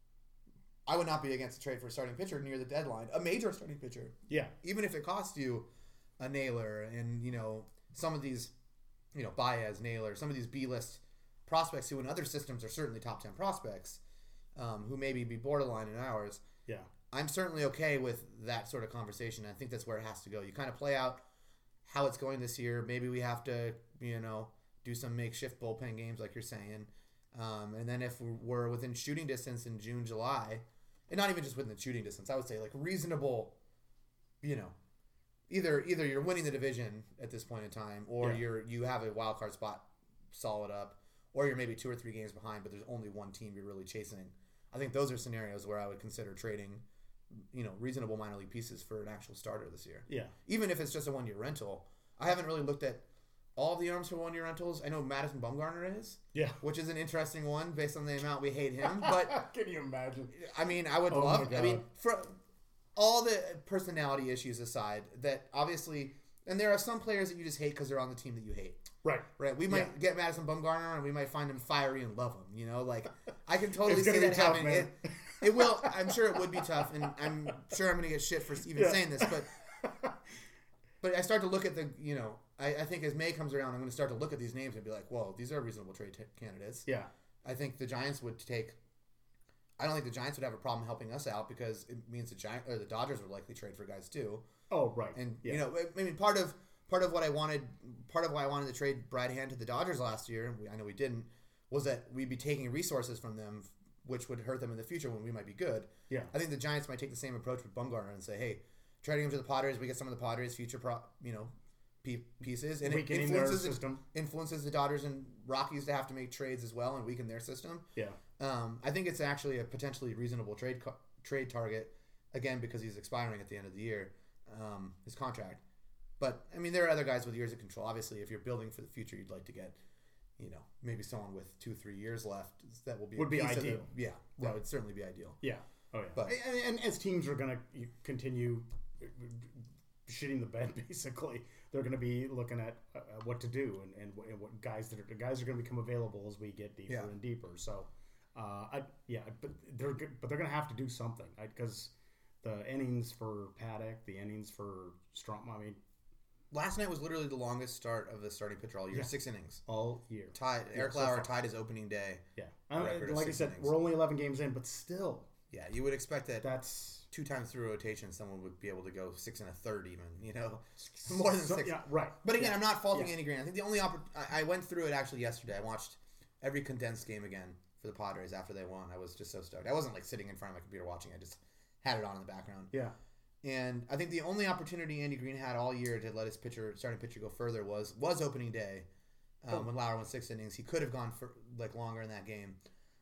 I would not be against a trade for a starting pitcher near the deadline, a major starting pitcher. Yeah. Even if it costs you a Naylor and, you know, some of these, you know, Baez, Naylor, some of these B-list prospects who in other systems are certainly top ten prospects, um, who maybe be borderline in ours. Yeah. I'm certainly okay with that sort of conversation. I think that's where it has to go. You kind of play out how it's going this year. Maybe we have to, you know, do some makeshift bullpen games like you're saying. Um, and then if we're within shooting distance in June, July, and not even just within shooting distance, I would say like reasonable, you know, either either you're winning the division at this point in time, or Yeah. you're you have a wild card spot solid up, or you're maybe two or three games behind, but there's only one team you're really chasing. I think those are scenarios where I would consider trading, you know, reasonable minor league pieces for an actual starter this year. Yeah. Even if it's just a one year rental. I haven't really looked at all of the arms for one year rentals. I know Madison Bumgarner is, Yeah. which is an interesting one based on the amount we hate him. But Can you imagine? I mean, I would Oh love. my I mean, God. for all the personality issues aside, that obviously, and there are some players that you just hate because they're on the team that you hate. Right. Right, we might Yeah. get Madison Bumgarner and we might find him fiery and love him. You know, like I can totally It's see gonna be that tough, happening. man. It, it will. I'm sure it would be tough, and I'm sure I'm going to get shit for even Yeah. saying this. But but I start to look at the. You know, I, I think as May comes around, I'm going to start to look at these names and be like, whoa, these are reasonable trade t- candidates. Yeah. I think the Giants would take. I don't think the Giants would have a problem helping us out because it means the Giant or the Dodgers would likely trade for guys too. Oh, right. And yeah. you know, I mean, part of part of what I wanted, part of why I wanted to trade Brad Hand to the Dodgers last year, and we, I know we didn't, was that we'd be taking resources from them, which would hurt them in the future when we might be good. Yeah. I think the Giants might take the same approach with Bumgarner and say, hey, trading him to the Padres, we get some of the Padres' future, pro, you know, p- pieces, and it Weakening their influences the, system. influences the Dodgers and Rockies to have to make trades as well and weaken their system. Yeah. Um, I think it's actually a potentially reasonable trade co- trade target, again, because he's expiring at the end of the year, um, his contract. But, I mean, there are other guys with years of control. Obviously, if you're building for the future, you'd like to get, you know, maybe someone with two, three years left. That will be a Would be piece of the- ideal. yeah, that Right. would certainly be ideal. Yeah. Oh, yeah. But- and, and as teams are going to continue shitting the bed, basically, they're going to be looking at uh, what to do and, and, what- and what guys that are, guys are going to become available as we get deeper Yeah. and deeper. So, uh, I, yeah, but they're go- but they're going to have to do something because the innings for Paddock, the innings for Strom, I mean, Last night was literally the longest start of the starting pitcher all year. Yeah. X innings. all year. Tied. Yeah, Eric so Lauer far. tied his opening day. Yeah. I mean, Record of like I six said, innings. we're only eleven games in, but still, Yeah, you would expect that that's two times through rotation, someone would be able to go six and a third even, you know? More than so- six. Yeah, right. But again, Yeah. I'm not faulting Yeah. Andy Green. I think the only oppor- I, I went through it actually yesterday. I watched every condensed game again for the Padres after they won. I was just so stoked. I wasn't like sitting in front of my computer watching. I just had it on in the background. Yeah. And I think the only opportunity Andy Green had all year to let his pitcher, starting pitcher, go further was was opening day, um, Oh. when Lauer went six innings. He could have gone for like longer in that game,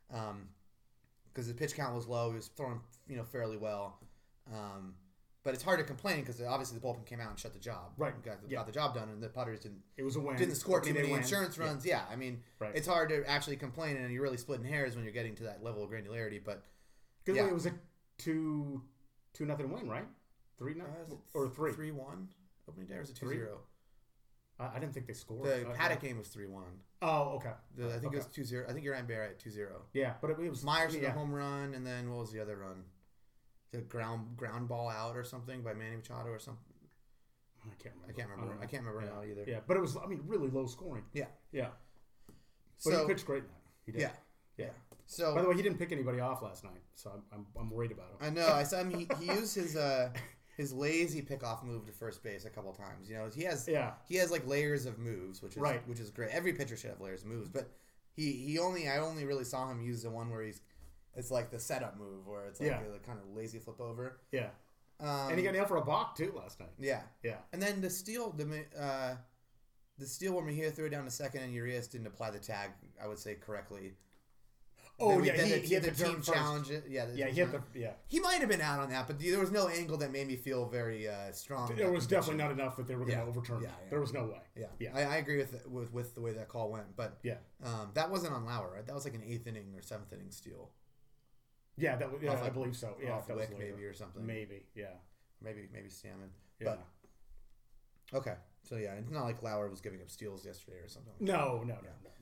because the pitch count was low. He was throwing, you know, fairly well. Um, but it's hard to complain because obviously the bullpen came out and shut the job. Right. Got, Yeah. got the job done, and the Padres didn't It was a win. didn't score Opening too day many win. insurance Yeah. runs. Yeah, I mean, Right. it's hard to actually complain, and you're really splitting hairs when you're getting to that level of granularity. But Because Yeah. it was a two two nothing win, right? Three uh, nothing is it or three. three one opening day, or is it two Three? zero? I, I didn't think they scored. The I- Paddock I- game was three one. Oh, okay. The, I think Okay. it was two zero. I think you're right, Bear at two zero. Yeah, but it, it was Myers yeah. with a home run, and then what was the other run? The ground ground ball out or something by Manny Machado or something. I can't remember. I can't remember. don't I, know. can't remember yeah. now either. Yeah, but it was. I mean, really low scoring. Yeah. Yeah. But So he pitched great night. He did. yeah, Yeah. So By the way, he didn't pick anybody off last night, so I'm I'm, I'm worried about him. I know. I saw him. He, he used his uh his lazy pickoff move to first base a couple times. You know, he has Yeah. he has like layers of moves, which is Right. which is great. Every pitcher should have layers of moves, but he he only I only really saw him use the one where he's it's like the setup move where it's like Yeah. a, kind of lazy flip over. Yeah. Um, And he got nailed for a balk too last night. yeah. Yeah. And then the steal, the uh, the steal when Mejia threw it down to second and Urias didn't apply the tag, I would say correctly. Oh Then we- yeah, then he, the, he hit the the team turn first. challenge it. Yeah, the Yeah, team he hit the challenge- yeah. He might have been out on that, but there was no angle that made me feel very uh, strong. in There that was conviction. definitely not enough that they were going to Yeah. overturn Yeah, it. yeah. There was no way. Yeah, Yeah. I, I agree with, with with the way that call went, but Yeah. um, that wasn't on Lauer, right? That was like an eighth inning or seventh inning steal, Yeah, that was, yeah, Off, I like, believe so. Yeah, off that was Wick later. maybe or something. Maybe, yeah. Maybe maybe Stammen. Yeah. But okay, so yeah, it's not like Lauer was giving up steals yesterday or something. No, no, no, Yeah. no,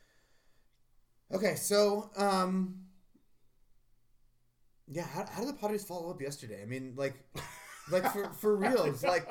no. Okay, so um, yeah, how, how did the Padres follow up yesterday? I mean, like, like for for real, it's like,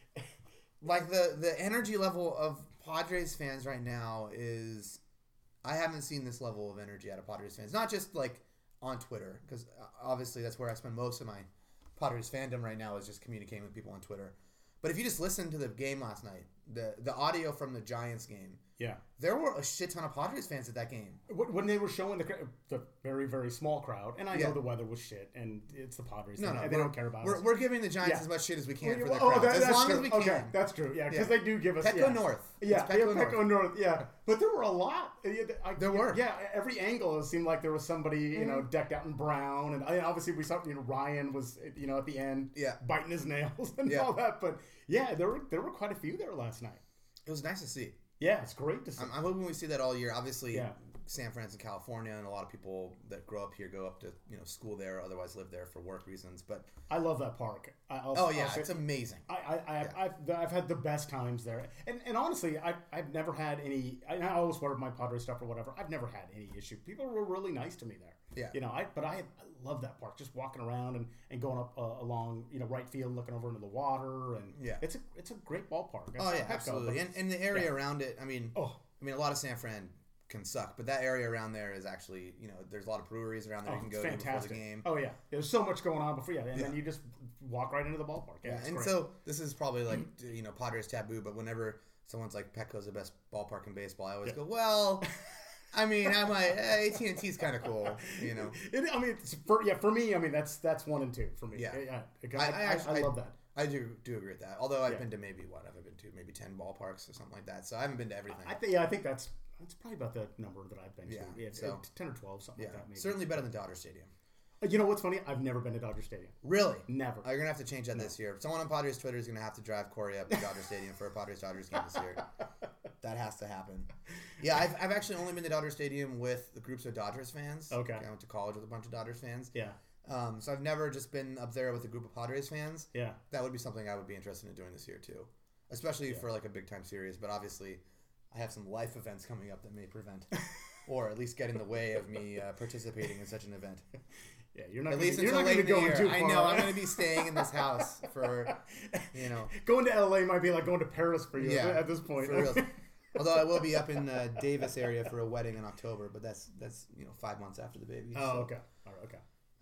like the the energy level of Padres fans right now is, I haven't seen this level of energy out of Padres fans. Not just like on Twitter, because obviously that's where I spend most of my Padres fandom right now is just communicating with people on Twitter. But if you just listen to the game last night, the the audio from the Giants game, Yeah. there were a shit ton of Padres fans at that game. Wh- When they were showing the cr- the very, very small crowd, and I Yeah. know the weather was shit, and it's the Padres. No, and no, they we're- don't care about We're, us. we're giving the Giants Yeah. as much shit as we can for Well, their oh, crowds, that- as that's long true. as we can. Okay, that's true. Yeah, because Yeah. they do give us Petco yes. North. Yeah, It's Petco yeah, Petco North. Yeah, but there were a lot. Yeah, I- There were. Yeah, every angle it seemed like there was somebody you know decked out in brown, and I mean, obviously we saw you know Ryan was you know at the end Yeah. biting his nails and Yeah. all that. But yeah, there were there were quite a few there last night. It was nice to see. Yeah, it's great to see. I'm, I'm hoping we see that all year. Obviously, Yeah. San Francisco, California, and a lot of people that grow up here go up to you know school there, or otherwise live there for work reasons. But I love that park. I, I'll, oh I'll yeah, say- it's amazing. I, I, I, Yeah. I've, I've had the best times there, and and honestly, I, I've never had any. I, I always wear my Padre stuff or whatever. I've never had any issue. People were really nice to me there. Yeah. you know, I but I, I love that park. Just walking around and, and going up uh, along you know right field, looking over into the water, and Yeah. it's a it's a great ballpark. Oh It's yeah, Petco, absolutely. but- And, and the area yeah. around it. I mean, oh, I mean, a lot of San Fran can suck, but that area around there is actually you know there's a lot of breweries around there oh, you can go it's to before the fantastic. game. Oh yeah, there's so much going on before yeah, and Yeah. then you just walk right into the ballpark. Yeah, Yeah, it's and great. so this is probably like you know Padres taboo, but whenever someone's like Petco's the best ballpark in baseball, I always Yeah. go, well, I mean, I'm like eh, A T and T's kind of cool, you know. It, I mean, it's for, yeah, for me, I mean that's that's one and two for me. Yeah. yeah. I, I- I, I I, actually- love that. I do do agree with that. Although I've Yeah. been to maybe what have I been to maybe ten ballparks or something like that, so I haven't been to everything. I think yeah, I think that's that's probably about the number that I've been to. Yeah, Yeah, so- ten or twelve, something yeah, like that. Maybe. certainly better than Dodger Stadium. Uh, You know what's funny? I've never been to Dodger Stadium. Really? Never. Oh, you're gonna have to change that this year. Someone on Padres Twitter is gonna have to drive Corey up to Dodger Stadium for a Padres Dodgers game this year. That has to happen. Yeah, I've, I've actually only been to Dodger Stadium with the groups of Dodgers fans. Okay. I went to college with a bunch of Dodgers fans. Yeah, Um, so I've never just been up there with a group of Padres fans. yeah. That would be something I would be interested in doing this year too, especially Yeah. for like a big time series. But obviously, I have some life events coming up that may prevent, or at least get in the way of me uh, participating in such an event. Yeah, you're not. At gonna, least you're until not late going to in go the in year. too I far. know I'm going to be staying in this house for, you know, Going to L A might be like going to Paris for you Yeah, at this point. for real. Although I will be up in uh, Davis area for a wedding in October, but that's that's you know five months after the baby. oh, so. okay. All right, okay.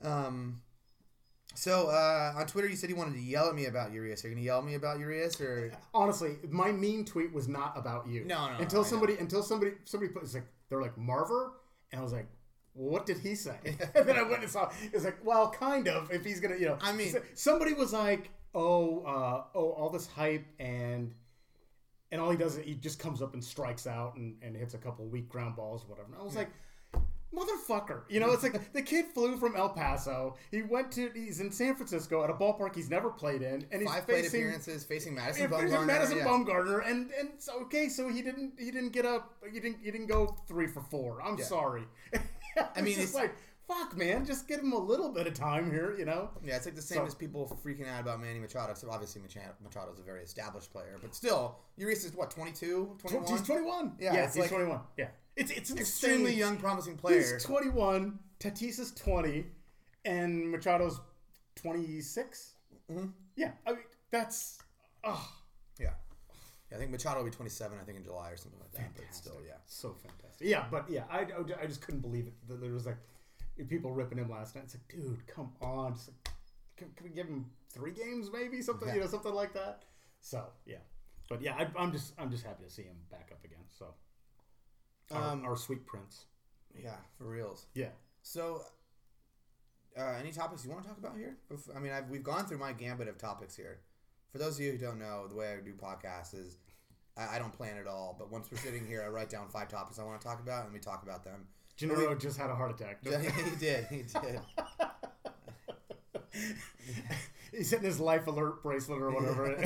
Um, so uh, on Twitter you said you wanted to yell at me about Urias. Are you going to yell at me about Urias or? Honestly, my mean tweet was not about you. No, no, no, Until I know. somebody, until somebody, somebody put it's like they're like Marver, and I was like, well, what did he say? And then I went and saw. It's like, well, kind of. If he's gonna, you know, I mean- so- somebody was like, oh, uh, oh, all this hype and. And all he does is he just comes up and strikes out and, and hits a couple weak ground balls, or whatever. And I was like, motherfucker. You know, it's like the kid flew from El Paso. He went to, he's in San Francisco at a ballpark he's never played in. And he's Five plate facing, appearances facing Madison and facing Bumgarner. Madison yeah. Bumgarner. And, and so, okay, so he didn't, he didn't get up, he didn't, he didn't go three for four. I'm Yeah. sorry. I mean, it's just it's- like, fuck, man, just give him a little bit of time here, you know? Yeah, it's like the same So- as people freaking out about Manny Machado. So obviously Machado Machado's a very established player, but still, Urias is what twenty-two, twenty-one. He's twenty-one. Yeah, yeah it's he's like- twenty-one. Yeah. It's, it's Extremely insane. young, promising player. He's twenty-one, Tatis is twenty, and Machado's twenty-six. Mm-hmm. Yeah, I mean, that's... Oh, Yeah. Yeah, I think Machado will be twenty-seven, I think, in July or something like that. But still, yeah. so fantastic. Yeah, but yeah, I, I, I just couldn't believe it. That there was like people ripping him last night. It's like, dude, come on. Just like, can, can we give him three games maybe? Something, Yeah. you know, something like that. So, yeah. But yeah, I, I'm just I'm just happy to see him back up again. So, Our, Um, our sweet prince. Yeah, for reals. Yeah. So, uh, any topics you want to talk about here? I mean, I've, we've gone through my gambit of topics here. For those of you who don't know, the way I do podcasts is I, I don't plan at all. But once we're sitting here, I write down five topics I want to talk about, and we talk about them. Gennaro just had a heart attack. he did. He did. He's hitting his life alert bracelet or whatever.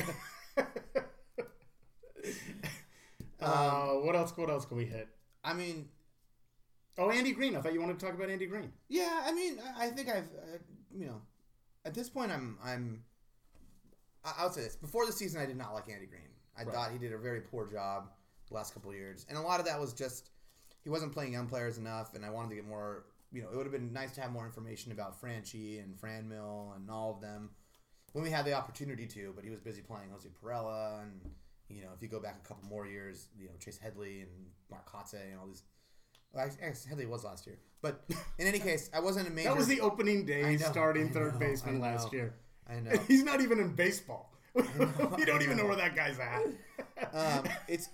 uh, Um, what else? What else can we hit? I mean, Oh, Andy Green. I thought you wanted to talk about Andy Green. yeah. I mean, I, I think I've, uh, you know, at this point, I'm, I'm. I- I'll say this: before the season, I did not like Andy Green. I Right. thought he did a very poor job the last couple of years, and a lot of that was just he wasn't playing young players enough, and I wanted to get more. You know, it would have been nice to have more information about Franchi and Franmil and all of them when we had the opportunity to. But he was busy playing Jose Perella, and you know, if you go back a couple more years, you know, Chase Headley and Mark Kotze and all these. Well, I guess Headley was last year, but in any case, I wasn't a major. That was the opening day I know, starting I third know, baseman I last know. year. I know. He's not even in baseball. know, we don't I even know know. where that guy's at. um, it's,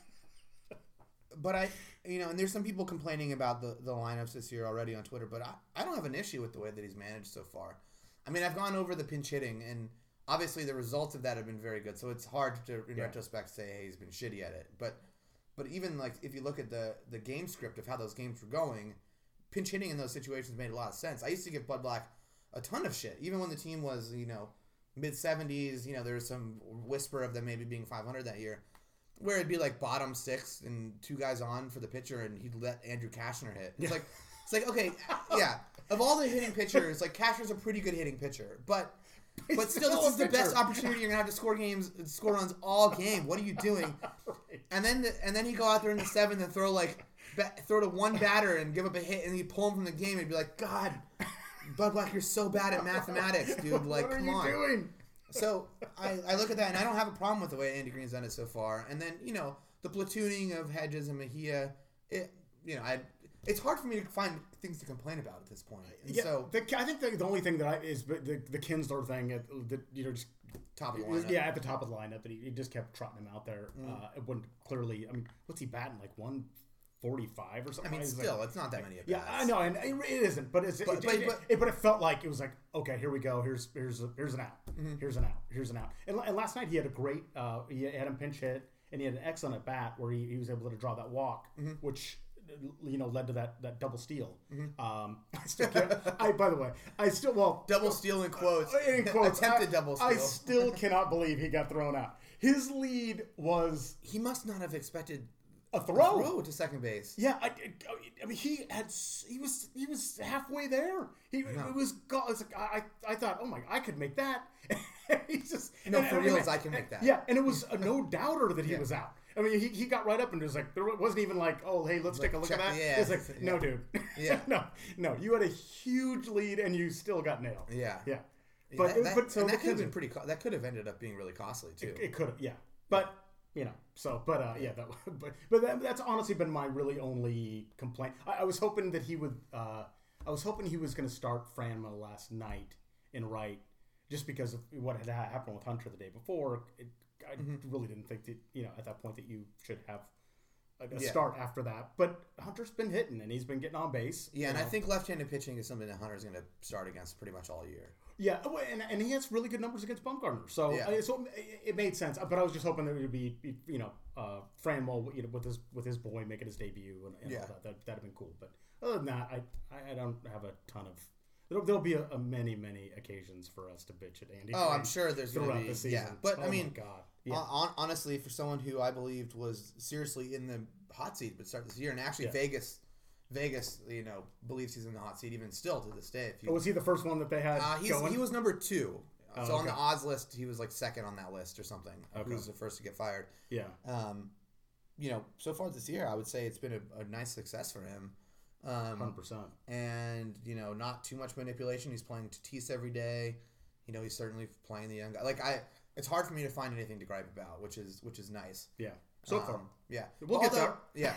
but I, you know, and there's some people complaining about the, the lineups this year already on Twitter, but I, I don't have an issue with the way that he's managed so far. I mean, I've gone over the pinch hitting, and obviously the results of that have been very good, so it's hard to, in Yeah. retrospect, say, hey, he's been shitty at it. But but even, like, if you look at the, the game script of how those games were going, pinch hitting in those situations made a lot of sense. I used to give Bud Black a ton of shit, even when the team was, you know, mid-seventies, you know, there was some whisper of them maybe being five hundred that year, where it'd be like bottom six and two guys on for the pitcher, and he'd let Andrew Kashner hit. It's Yeah. like, it's like, okay, yeah, of all the hitting pitchers, like Kashner's a pretty good hitting pitcher, but but still, still this a is the pitcher. best opportunity you're gonna have to score games, score runs all game. What are you doing? Right. And then the, and then he go out there in the seventh and throw like ba- throw to one batter and give up a hit, and you pull him from the game and be like, God, Bud Black, you're so bad at mathematics, dude. Like, what are come you on. doing? So I, I look at that, and I don't have a problem with the way Andy Green's done it so far. And then, you know, the platooning of Hedges and Mejia, it, you know, I it's hard for me to find things to complain about at this point. And Yeah, so, the, I think the, the only thing that I is the the Kinsler thing at the you know just top of the it was- lineup. yeah at the top of the lineup that he, he just kept trotting him out there. Mm. Uh, it wouldn't clearly. I mean, what's he batting like one forty five or I something? mean, He's still, like, it's not that many at yeah, bats. I know, and it, it isn't, but it's But- it, but- it, but- it, but it felt like it was like okay, here we go. Here's here's a, here's an out. Mhm. Here's an out. Here's an out. And, and last night he had a great. Uh, he had him pinch hit, and he had an excellent at bat where he, he was able to draw that walk, Mhm. which you know led to that, that double steal. Mhm. Um, I still can't, I by the way, I still well Double steal in quotes. in quotes Attempted I, double steal. I still cannot believe he got thrown out. His lead was He must not have expected a a throw. throw to second base. Yeah, I, I mean, he had s- he was he was halfway there. He know. it was go- it's like, I I thought, oh my, I could make that. He's just No, and- for and- reals, and- I can make that. Yeah, and it was a no doubter that he Yeah. was out. I mean, he, he got right up and was like, there wasn't even like, oh hey, let's Like, take a look at check that. the- yeah. It's like, no, dude. Yeah. no, no, you had a huge lead and you still got nailed. Yeah. Yeah, But but that, it- that, but so and the that could have kids been are- pretty. Co- that could have ended up being really costly too. It could have, yeah. But you know, so but uh, yeah, that, but but that, that's honestly been my really only complaint. I, I was hoping that he would. Uh, I was hoping he was going to start Franma last night in right, just because of what had happened with Hunter the day before. It, I Mm-hmm. really didn't think that you know at that point that you should have a, a Yeah. start after that. But Hunter's been hitting and he's been getting on base. Yeah, you and I know. think left-handed pitching is something that Hunter's going to start against pretty much all year. Yeah, oh, and, and he has really good numbers against Bumgarner, so Yeah. uh, so it, it made sense. But I was just hoping that it would be, you know, uh, Franmol, you know, with his with his boy making his debut and, and Yeah. all that. that that'd been cool. But other than that, I I, I don't have a ton of. There'll, there'll be a, a many many occasions for us to bitch at Andy. Oh, I'm Green sure there's going to throughout be. the season. Yeah, but Oh I my mean, God, yeah, hon- honestly, for someone who I believed was seriously in the hot seat, but start this year, and actually Yeah. Vegas, Vegas, you know, believes he's in the hot seat even still to this day. If oh, you, was he the first one that they had uh, he's, going? he was number two. Oh, so on the okay. odds list, he was like second on that list or something. Okay. Who's the first to get fired? yeah, Um, you know, so far this year, I would say it's been a, a nice success for him. Um, hundred percent. and you know, not too much manipulation. He's playing Tatis every day. You know, he's certainly playing the young guy. Like I, it's hard for me to find anything to gripe about, which is which is nice. Yeah, so Um, far yeah, We'll get Although- Yeah,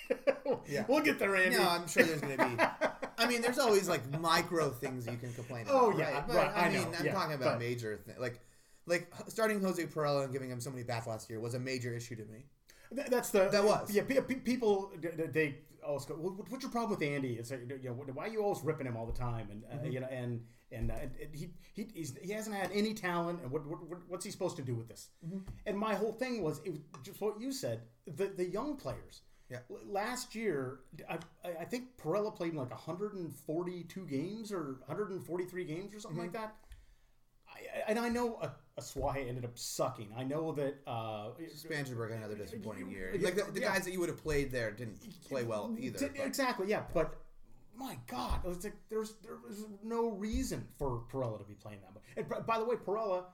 Yeah. we'll get there, Andy. no, I'm sure there's going to be. I mean, there's always like micro things you can complain about. Oh, yeah, right? But right, I, I mean, know, I'm yeah, talking about but- major things. Like, like starting Jose Perella and giving him so many bats last year was a major issue to me. Th- That's the That was. yeah. Pe- pe- people they always go, well, what's your problem with Andy? It's like, you know, why are you always ripping him all the time? And uh, mm-hmm. you know, and and, uh, and he he he's, he hasn't had any talent. And what, what what's he supposed to do with this? Mm-hmm. And my whole thing was, it was just what you said. The the young players. Yeah. Last year, I I think Pirella played in like one hundred forty-two games or one hundred forty-three games or something mm-hmm. like that. I, and I know a, a Swahe ended up sucking. I know that uh, Spangenberg had another disappointing year. Like the, the yeah. guys that you would have played there didn't play well either. But. Exactly, yeah. But my God, it's like there's there's no reason for Pirella to be playing that much. And by the way, Pirella,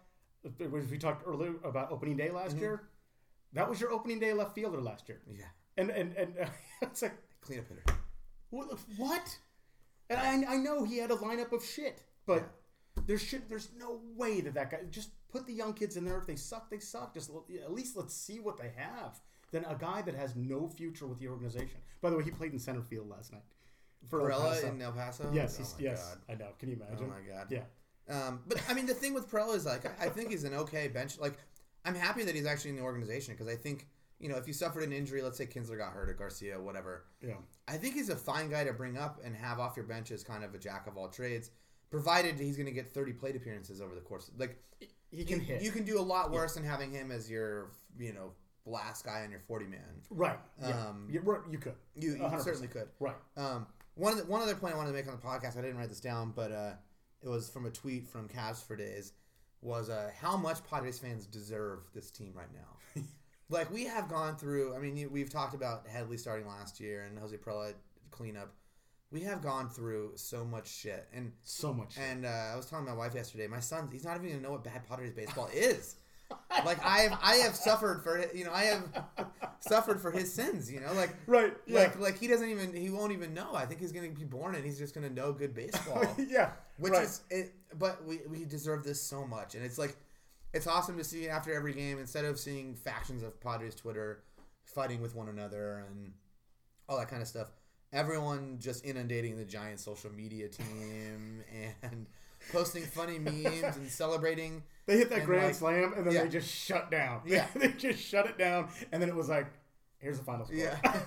we talked earlier about opening day last mm-hmm. year. That was your opening day left fielder last year. Yeah. And and and uh, it's like cleanup hitter. What? What? And I I know he had a lineup of shit, but. Yeah. There should. There's no way that that guy. Just put the young kids in there. If they suck, they suck. Just at least let's see what they have. Then a guy that has no future with the organization. By the way, he played in center field last night. For Pirella in El Paso. Yes, oh he's, yes. God. I know. Can you imagine? Oh my God. Yeah. Um, but I mean, the thing with Pirella is like, I think he's an okay bench. Like, I'm happy that he's actually in the organization because I think, you know, if you suffered an injury, let's say Kinsler got hurt or Garcia, whatever. Yeah. I think he's a fine guy to bring up and have off your bench as kind of a jack of all trades. Provided he's going to get thirty plate appearances over the course. Like he can you, hit. You can do a lot worse yeah. than having him as your, you know, blast guy on your forty man. Right. Um, yeah. You could. You, you certainly could. Right. Um, one of the, one other point I wanted to make on the podcast, I didn't write this down, but uh, it was from a tweet from Cavs for Days, was uh, how much Padres fans deserve this team right now. Like we have gone through. I mean, we've talked about Headley starting last year and Jose Pirella cleanup. We have gone through so much shit, and so much. Shit. And uh, I was telling my wife yesterday, my son, he's not even gonna know what bad Padres baseball is. Like I have, I have suffered for, you know, I have suffered for his sins. You know, like right, yeah. like like he doesn't even, he won't even know. I think he's gonna be born and he's just gonna know good baseball. Yeah, which right. is, it, but we we deserve this so much, and it's like, it's awesome to see after every game instead of seeing factions of Padres Twitter fighting with one another and all that kind of stuff. Everyone just inundating the Giants social media team and posting funny memes and celebrating. They hit that grand like, slam and then yeah. they just shut down. Yeah. They just shut it down and then it was like, here's the final score. Yeah.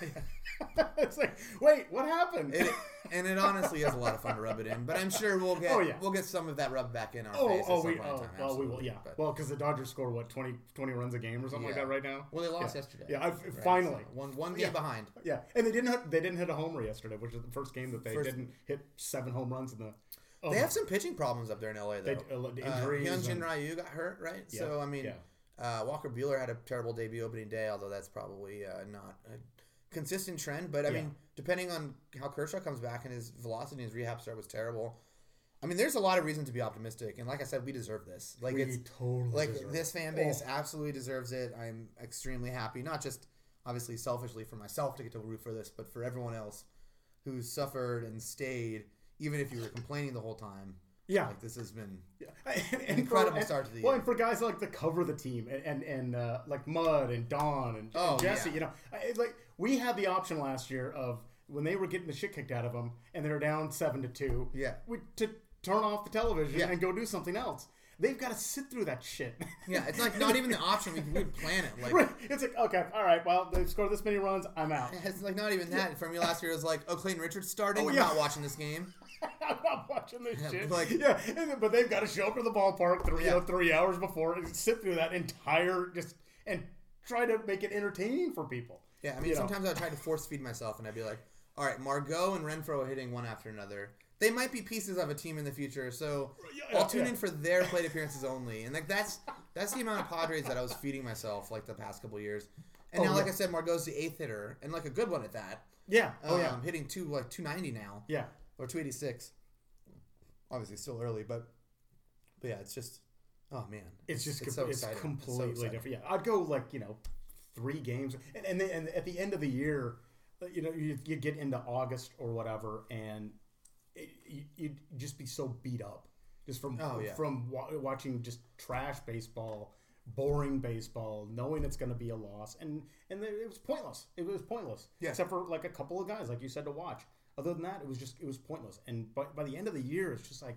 It's like, wait, what happened? It, and it honestly is a lot of fun to rub it in, but I'm sure we'll get oh, yeah. we'll get some of that rubbed back in our oh, face. Oh, at some we, point in oh time, well, we will, yeah. But, well, because the Dodgers score what twenty, twenty runs a game or something yeah. like that right now. Well, they lost yeah. yesterday. Yeah, I've, right? finally so one one game yeah. behind. Yeah, and they didn't hit, they didn't hit a homer yesterday, which is the first game that they first, didn't hit seven home runs in the. Oh, they have some pitching problems up there in L A though. They, uh, injuries. Uh, Hyunjin and, Ryu got hurt, right? Yeah, so I mean, yeah. uh, Walker Buehler had a terrible debut opening day, although that's probably uh, not a consistent trend. But I yeah. mean, depending on how Kershaw comes back and his velocity in his rehab start was terrible. I mean, there's a lot of reason to be optimistic, and like I said, we deserve this. Like we it's totally like deserve this it. fan base oh. absolutely deserves it. I'm extremely happy, not just obviously selfishly for myself to get to root for this, but for everyone else who's suffered and stayed, even if you were complaining the whole time. Yeah, like this has been yeah. and, and an incredible for, and, start to the well, year. and for guys like the cover the team and and, and uh, like Mud and Don and, oh, and Jesse, yeah. you know, it's like we had the option last year of when they were getting the shit kicked out of them and they're down seven to two. Yeah, we, to turn off the television yeah. and go do something else. They've got to sit through that shit. Yeah, it's like not even the option. We could plan it. Like, right. It's like, okay, all right, well, they've scored this many runs, I'm out. It's like not even that. For me last year, it was like, oh, Clayton Richards starting. Oh, I'm yeah. not watching this game. I'm not watching this Yeah, shit. like- yeah, and, but they've got to show up to the ballpark three, Yeah. you know, three hours before and sit through that entire just and try to make it entertaining for people. Yeah, I mean, You know? sometimes I would try to force feed myself, and I'd be like, all right, Margot and Renfroe are hitting one after another. They might be pieces of a team in the future, so Yeah, I'll tune yeah. in for their plate appearances only. And like that's that's the amount of Padres that I was feeding myself like the past couple years. And Oh, now, like yeah. I said, Margot's the eighth hitter, and like a good one at that. Yeah. Oh, um, yeah. hitting two like two ninety now. Yeah. Or two eighty six. Obviously, still early, but but yeah, it's just oh man, It's just it's com- so it's exciting. completely It's so exciting. different. Yeah, I'd go like you know three games, and and, then, and at the end of the year, you know, you, you get into August or whatever, and it, you, you'd just be so beat up just from Oh, yeah. from wa- watching just trash baseball, boring baseball, knowing it's going to be a loss, and and it was pointless. It was pointless, Yeah. except for like a couple of guys, like you said, to watch. Other than that, it was just it was pointless. And by by the end of the year, it's just like.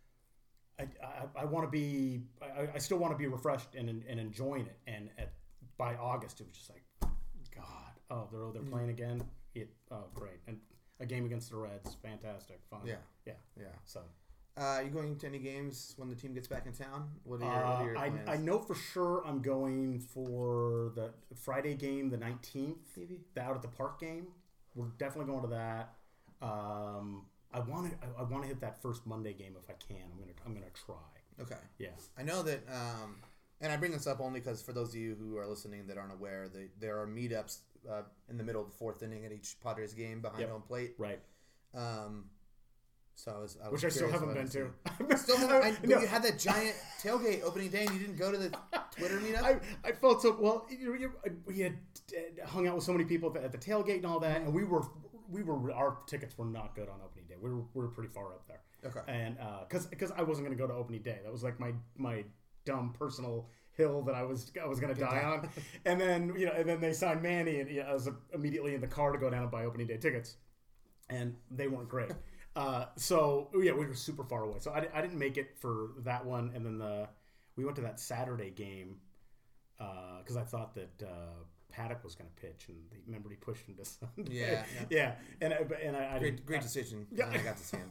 I, I, I want to be I, I still want to be refreshed and and enjoying it, and at by August it was just like God, oh they're they're playing again, it oh great, and a game against the Reds, fantastic, fun. Yeah, yeah, yeah. So, uh, are you going to any games when the team gets back in town? What are your, uh, what are your I plans? I know for sure I'm going for the Friday game, the nineteenth, Maybe the out at the park game. We're definitely going to that. Um, I want to I, I want to hit that first Monday game if I can. I'm gonna I'm gonna try. Okay. Yeah. I know that, um, and I bring this up only because for those of you who are listening that aren't aware, they, there are meetups uh, in the middle of the fourth inning at each Padres game behind Yep. home plate. Right. Um, so I was, I was Which I still curious haven't about been it. to. Still haven't. I, but No. you had that giant tailgate opening day, and you didn't go to the Twitter meetup. I, I felt so well. You, you, we had uh, hung out with so many people at the, at the tailgate and all that, and we were we were our tickets were not good on opening day. We were we were pretty far up there. Okay. And because uh, because I wasn't going to go to opening day, that was like my my dumb personal hill that I was I was going to die on. And then you know, and then they signed Manny, and you know, I was immediately in the car to go down and buy opening day tickets, and they weren't great. Uh, so yeah, we were super far away. So I, I didn't make it for that one, and then the we went to that Saturday game because uh, I thought that uh, Paddock was going to pitch, and he, remember he pushed him to Sunday. Yeah, yeah, yeah. And I, and I, I Great, great I, decision. Yeah. I got to see him.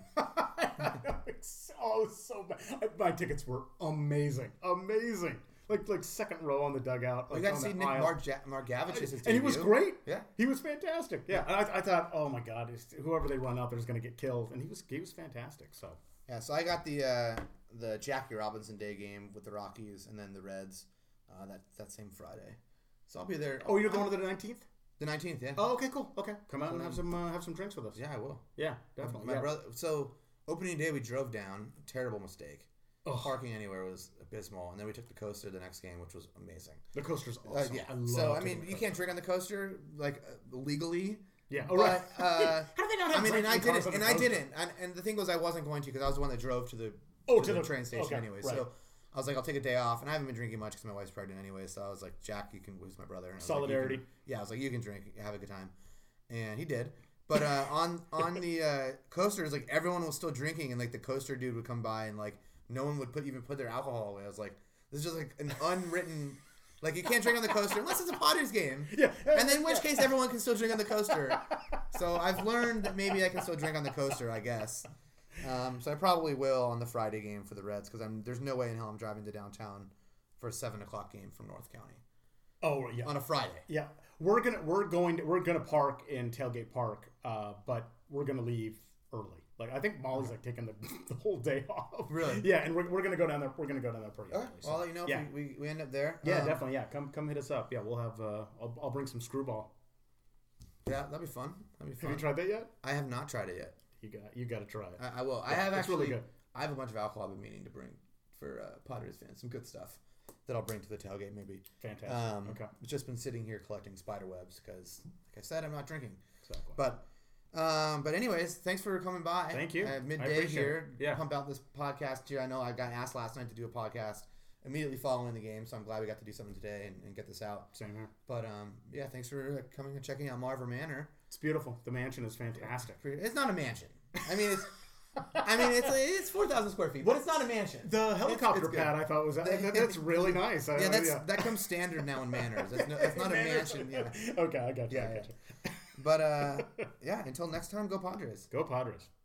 It's oh, so bad. My tickets were amazing, amazing. Like like second row on the dugout. Like We got to on see the Nick aisle. Mark ja- Margavich's and he was great. Yeah. He was fantastic. Yeah, and I, I thought, oh my God, it's- whoever they run out there is going to get killed, and he was he was fantastic. So Yeah, so I got the uh, the Jackie Robinson Day game with the Rockies and then the Reds uh, that that same Friday. So I'll be there. oh, you're going to the nineteenth? The nineteenth, yeah. Oh, okay, cool. Okay, come out and have some uh, have some drinks with us. Yeah, I will. Yeah, definitely. My yeah. brother. So opening day, we drove down. Terrible mistake. Ugh. Parking anywhere was abysmal, and then we took the coaster the next game, which was amazing. The coaster's Uh, awesome. yeah. I love So I taking mean, the you coaster. can't drink on the coaster like uh, legally. Yeah. Oh, But, right. uh, How do they not I have mean, and I drinking cars didn't, on and the I coaster? didn't, and, and the thing was, I wasn't going to because I was the one that drove to the Oh, to to the the- train station okay, anyway. right. So I was like, I'll take a day off, and I haven't been drinking much because my wife's pregnant anyway. So I was like, Jack, you can. Who's my brother? And I was like, you Solidarity. can- yeah, I was like, you can drink, have a good time, and he did. But uh, on on the uh, coasters, like everyone was still drinking, and like the coaster dude would come by, and like no one would put even put their alcohol away. I was like, this is just like an unwritten. Like, you can't drink on the coaster unless it's a Padres game. Yeah. And then in which case, everyone can still drink on the coaster. So I've learned that maybe I can still drink on the coaster, I guess. Um, so I probably will on the Friday game for the Reds because I'm there's no way in hell I'm driving to downtown for a seven o'clock game from North County Oh yeah. on a Friday. Yeah, we're gonna we're going to, we're gonna park in Tailgate Park, uh, but we're gonna leave early. Like I think Molly's like taking the, the whole day off. Really? Yeah, and we're, we're gonna go down there. We're gonna go down there pretty Okay, early. well, I'll let you know yeah. if we, we, we end up there. Yeah, Um, definitely. Yeah, come come hit us up. Yeah, we'll have. Uh, I'll, I'll bring some screwball. Yeah, that'd be fun. That'd be Have fun. you tried that yet? I have not tried it yet. You got you got to try it. I, I will. I Yeah, have it's actually. really good. I have a bunch of alcohol I've been meaning to bring for uh, Padres fans. Some good stuff that I'll bring to the tailgate maybe. Fantastic. Um, okay. I've just been sitting here collecting spider webs because, like I said, I'm not drinking. Exactly. But, um, but anyways, thanks for coming by. Thank you. Uh, I midday appreciate here. it. Yeah. Pump out this podcast here. I know I got asked last night to do a podcast immediately following the game, so I'm glad we got to do something today and, and get this out. Same here. But um, yeah, thanks for uh, coming and checking out Marver Manor. It's beautiful. The mansion is fantastic. It's not a mansion. I mean, it's. I mean, it's it's four thousand square feet, but it's not a mansion. The helicopter it's pad good. I thought was that, that's really nice. I- Yeah, that's yeah. that comes standard now in manors. That's, no, that's not a mansion. Yeah. Okay, I got you. Yeah, I got yeah. you. But uh, yeah. Until next time, go Padres. Go Padres.